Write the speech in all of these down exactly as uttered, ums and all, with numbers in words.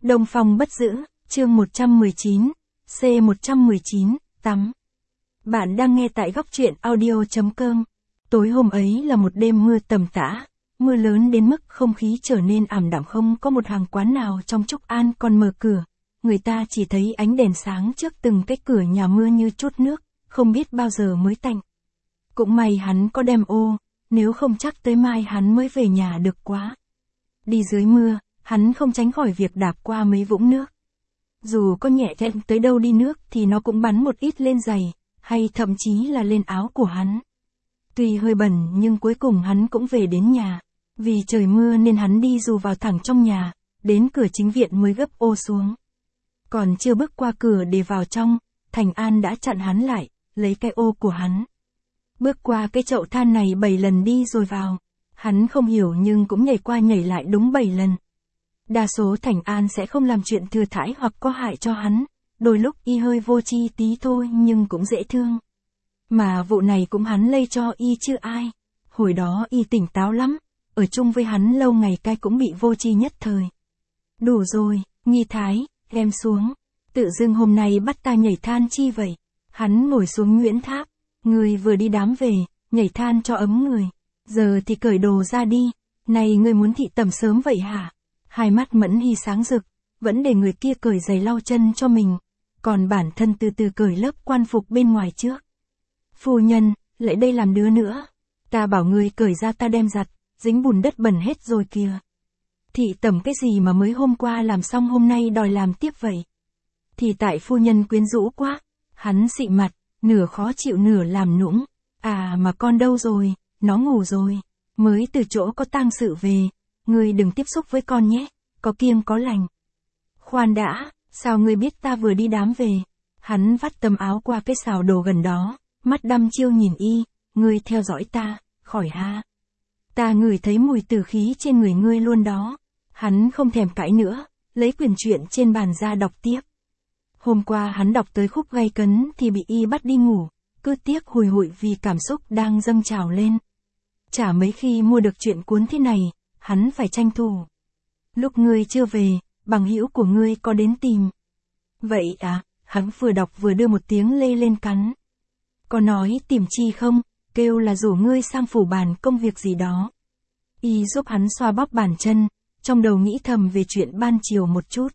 Đông Phong bất giữ, chương một trăm mười chín, C một trăm mười chín, tắm. Bạn đang nghe tại góc truyện audio.com. Tối hôm ấy là một đêm mưa tầm tã, mưa lớn đến mức không khí trở nên ảm đạm, không có một hàng quán nào trong Trúc An còn mở cửa. Người ta chỉ thấy ánh đèn sáng trước từng cái cửa nhà mưa như chút nước, không biết bao giờ mới tạnh. Cũng may hắn có đem ô, nếu không chắc tới mai hắn mới về nhà được quá. Đi dưới mưa, hắn không tránh khỏi việc đạp qua mấy vũng nước. Dù có nhẹ thẹn tới đâu đi nước thì nó cũng bắn một ít lên giày, hay thậm chí là lên áo của hắn. Tuy hơi bẩn nhưng cuối cùng hắn cũng về đến nhà. Vì trời mưa nên hắn đi dù vào thẳng trong nhà, đến cửa chính viện mới gấp ô xuống. Còn chưa bước qua cửa để vào trong, Thành An đã chặn hắn lại, lấy cái ô của hắn. Bước qua cái chậu than này bảy lần đi rồi vào. Hắn không hiểu nhưng cũng nhảy qua nhảy lại đúng bảy lần. Đa số Thành An sẽ không làm chuyện thừa thãi hoặc có hại cho hắn, đôi lúc y hơi vô tri tí thôi nhưng cũng dễ thương. Mà vụ này cũng hắn lây cho y chứ ai. Hồi đó y tỉnh táo lắm, ở chung với hắn lâu ngày cai cũng bị vô tri nhất thời. Đủ rồi, Nghi Thái, em xuống. Tự dưng hôm nay bắt ta nhảy than chi vậy? Hắn ngồi xuống Nguyễn Tháp. Người vừa đi đám về, nhảy than cho ấm người. Giờ thì cởi đồ ra đi. Này ngươi muốn thị tầm sớm vậy hả? Hai mắt Mẫn Hy sáng rực, vẫn để người kia cởi giày lau chân cho mình. Còn bản thân từ từ cởi lớp quan phục bên ngoài trước. Phu nhân, lại đây làm đứa nữa. Ta bảo ngươi cởi ra ta đem giặt, dính bùn đất bẩn hết rồi kìa. Thị tẩm cái gì mà mới hôm qua làm xong hôm nay đòi làm tiếp vậy? Thì tại phu nhân quyến rũ quá. Hắn xị mặt, nửa khó chịu nửa làm nũng. À mà con đâu rồi, nó ngủ rồi. Mới từ chỗ có tang sự về. Ngươi đừng tiếp xúc với con nhé, có kiêng có lành. Khoan đã, sao ngươi biết ta vừa đi đám về? Hắn vắt tấm áo qua cái xào đồ gần đó, mắt đăm chiêu nhìn y, ngươi theo dõi ta, khỏi ha. Ta ngửi thấy mùi tử khí trên người ngươi luôn đó. Hắn không thèm cãi nữa, lấy quyển truyện trên bàn ra đọc tiếp. Hôm qua hắn đọc tới khúc gay cấn thì bị y bắt đi ngủ, cứ tiếc hùi hụi vì cảm xúc đang dâng trào lên. Chả mấy khi mua được chuyện cuốn thế này, hắn phải tranh thủ. Lúc ngươi chưa về, bằng hữu của ngươi có đến tìm. Vậy à, hắn vừa đọc vừa đưa một tiếng lê lên cắn. Có nói tìm chi không, kêu là rủ ngươi sang phủ bàn công việc gì đó. Y giúp hắn xoa bóp bàn chân, trong đầu nghĩ thầm về chuyện ban chiều một chút.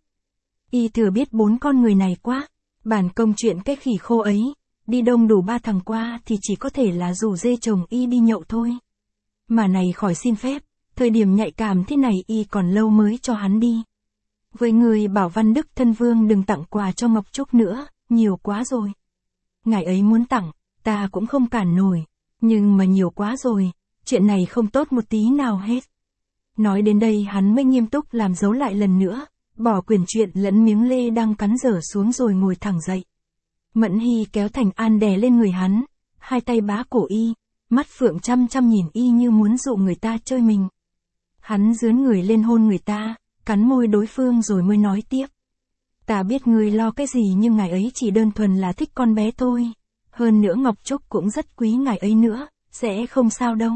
Y thừa biết bốn con người này quá, bản công chuyện cái khỉ khô ấy, đi đông đủ ba thằng qua thì chỉ có thể là rủ dê chồng y đi nhậu thôi. Mà này khỏi xin phép, thời điểm nhạy cảm thế này y còn lâu mới cho hắn đi. Với người bảo Văn Đức thân vương đừng tặng quà cho Ngọc Trúc nữa, nhiều quá rồi. Ngài ấy muốn tặng, ta cũng không cản nổi, nhưng mà nhiều quá rồi, chuyện này không tốt một tí nào hết. Nói đến đây hắn mới nghiêm túc làm dấu lại lần nữa, bỏ quyển truyện lẫn miếng lê đang cắn dở xuống rồi ngồi thẳng dậy. Mẫn Hy kéo Thành An đè lên người hắn, hai tay bá cổ y, mắt phượng chăm chăm nhìn y như muốn dụ người ta chơi mình. Hắn dướn người lên hôn người ta, cắn môi đối phương rồi mới nói tiếp. Ta biết ngươi lo cái gì nhưng ngài ấy chỉ đơn thuần là thích con bé thôi. Hơn nữa Ngọc Trúc cũng rất quý ngài ấy nữa, sẽ không sao đâu.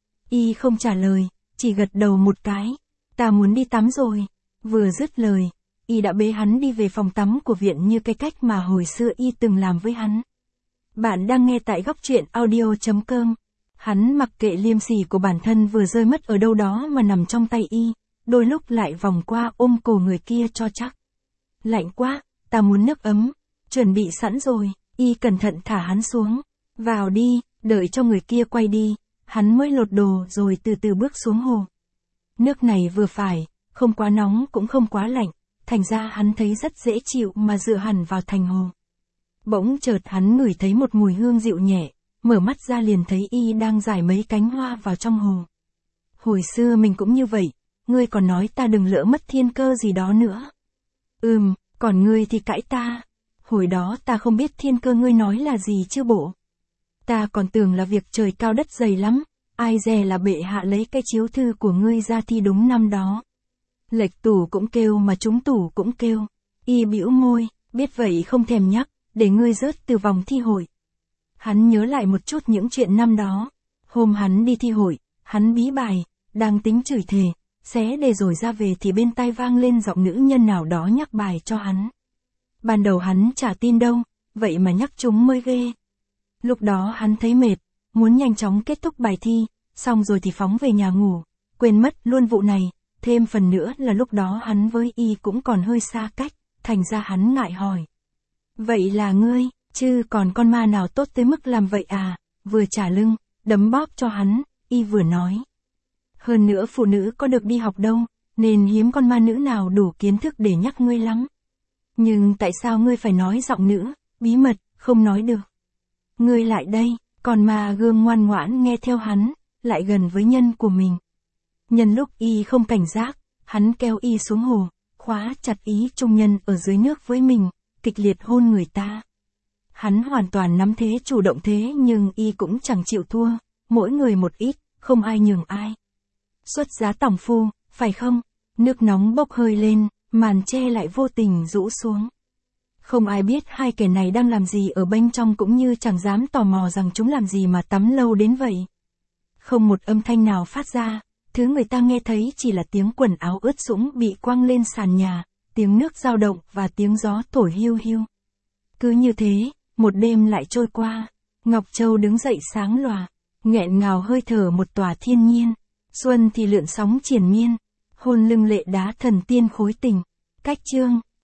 Y không trả lời, chỉ gật đầu một cái. Ta muốn đi tắm rồi. Vừa dứt lời, y đã bế hắn đi về phòng tắm của viện như cái cách mà hồi xưa y từng làm với hắn. Bạn đang nghe tại góc truyện audio.com. Hắn mặc kệ liêm sỉ của bản thân vừa rơi mất ở đâu đó mà nằm trong tay y, đôi lúc lại vòng qua ôm cổ người kia cho chắc. Lạnh quá, ta muốn nước ấm, chuẩn bị sẵn rồi, y cẩn thận thả hắn xuống. Vào đi, đợi cho người kia quay đi, hắn mới lột đồ rồi từ từ bước xuống hồ. Nước này vừa phải, không quá nóng cũng không quá lạnh, thành ra hắn thấy rất dễ chịu mà dựa hẳn vào thành hồ. Bỗng chợt hắn ngửi thấy một mùi hương dịu nhẹ. Mở mắt ra liền thấy y đang rải mấy cánh hoa vào trong hồ. Hồi xưa mình cũng như vậy, ngươi còn nói ta đừng lỡ mất thiên cơ gì đó nữa. Ừm, còn ngươi thì cãi ta. Hồi đó ta không biết thiên cơ ngươi nói là gì chứ bộ. Ta còn tưởng là việc trời cao đất dày lắm, ai dè là bệ hạ lấy cái chiếu thư của ngươi ra thi đúng năm đó. Lệch tủ cũng kêu mà trúng tủ cũng kêu. Y bĩu môi, biết vậy không thèm nhắc, để ngươi rớt từ vòng thi hội. Hắn nhớ lại một chút những chuyện năm đó. Hôm hắn đi thi hội, hắn bí bài, đang tính chửi thề, xé để rồi ra về thì bên tai vang lên giọng nữ nhân nào đó nhắc bài cho hắn. Ban đầu hắn chả tin đâu, vậy mà nhắc chúng mới ghê. Lúc đó hắn thấy mệt, muốn nhanh chóng kết thúc bài thi, xong rồi thì phóng về nhà ngủ, quên mất luôn vụ này, thêm phần nữa là lúc đó hắn với y cũng còn hơi xa cách, thành ra hắn ngại hỏi. Vậy là ngươi, chứ còn con ma nào tốt tới mức làm vậy à, vừa trả lưng, đấm bóp cho hắn, y vừa nói. Hơn nữa phụ nữ có được đi học đâu, nên hiếm con ma nữ nào đủ kiến thức để nhắc ngươi lắm. Nhưng tại sao ngươi phải nói giọng nữ, bí mật, không nói được. Ngươi lại đây, còn ma gương ngoan ngoãn nghe theo hắn, lại gần với nhân của mình. Nhân lúc y không cảnh giác, hắn kéo y xuống hồ, khóa chặt ý trung nhân ở dưới nước với mình, kịch liệt hôn người ta. Hắn hoàn toàn nắm thế chủ động thế nhưng y cũng chẳng chịu thua, mỗi người một ít, không ai nhường ai. Xuất giá tòng phu, phải không? Nước nóng bốc hơi lên, màn che lại vô tình rũ xuống. Không ai biết hai kẻ này đang làm gì ở bên trong cũng như chẳng dám tò mò rằng chúng làm gì mà tắm lâu đến vậy. Không một âm thanh nào phát ra, thứ người ta nghe thấy chỉ là tiếng quần áo ướt sũng bị quăng lên sàn nhà, tiếng nước dao động và tiếng gió thổi hiu hiu. Cứ như thế, một đêm lại trôi qua, Ngọc Châu đứng dậy sáng lòa, nghẹn ngào hơi thở một tòa thiên nhiên. Xuân thì lượn sóng triền miên, hôn lưng lệ đá thần tiên khối tình. Cách chương